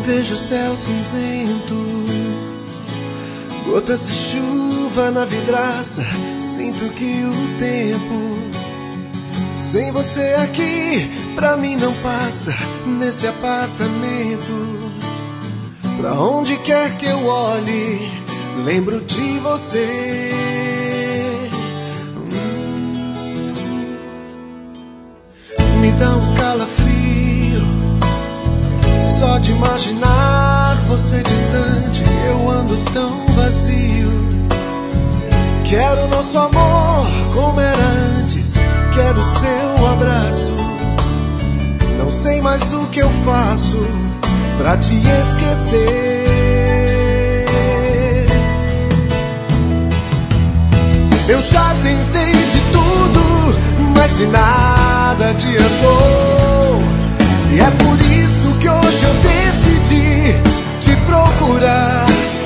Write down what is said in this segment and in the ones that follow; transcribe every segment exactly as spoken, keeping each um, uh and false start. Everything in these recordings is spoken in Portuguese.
Vejo o céu cinzento, gotas de chuva na vidraça. Sinto que o tempo sem você aqui pra mim não passa. Nesse apartamento, pra onde quer que eu olhe, lembro de você. hum. Me dá um calafrio só de imaginar você distante. Eu ando tão vazio. Quero nosso amor como era antes. Quero seu abraço. Não sei mais o que eu faço pra te esquecer. Eu já tentei de tudo, mas de nada adiantou. E é por isso que hoje eu decidi te procurar,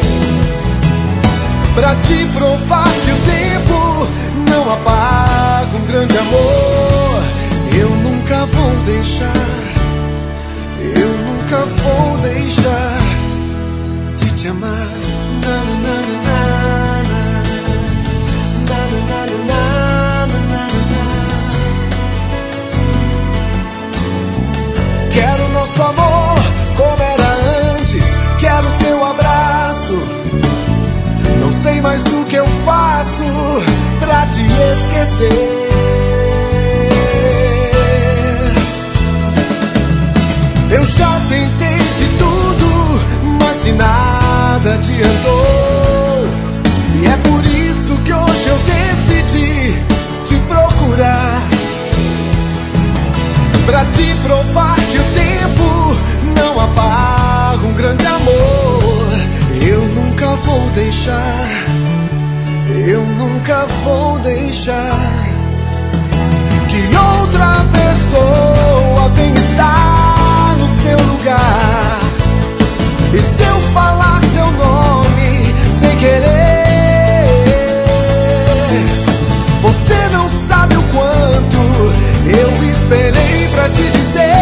pra te provar que o tempo não apaga um grande amor. Eu nunca vou deixar, eu nunca vou deixar de te amar. Na, na, na, na, na, na, na, na, na, na. Quero nosso amor como era antes. Quero seu abraço. Não sei mais o que eu faço pra te esquecer. Eu já tentei de tudo, mas de nada adiantou. E é por isso que hoje eu decidi te procurar, pra te provar que o tempo não apaga um grande amor. Eu nunca vou deixar, eu nunca vou deixar que outra pessoa venha estar no seu lugar. E se eu falar seu nome sem querer, você não sabe o quanto eu esperei pra te dizer.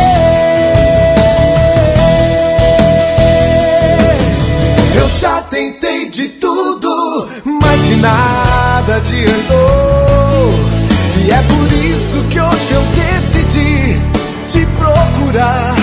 Eu já tentei de tudo, mas de nada adiantou. E é por isso que hoje eu decidi te procurar,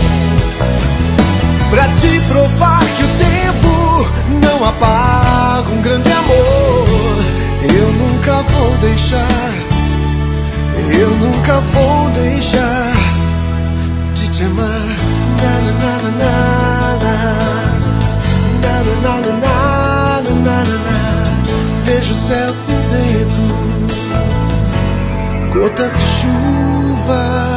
pra te provar que o tempo não apaga um grande amor. Eu nunca vou deixar, eu nunca vou deixar de te amar. Na, na, na, na, na, na, na, na, na, na, na. Vejo o céu cinzento, gotas de chuva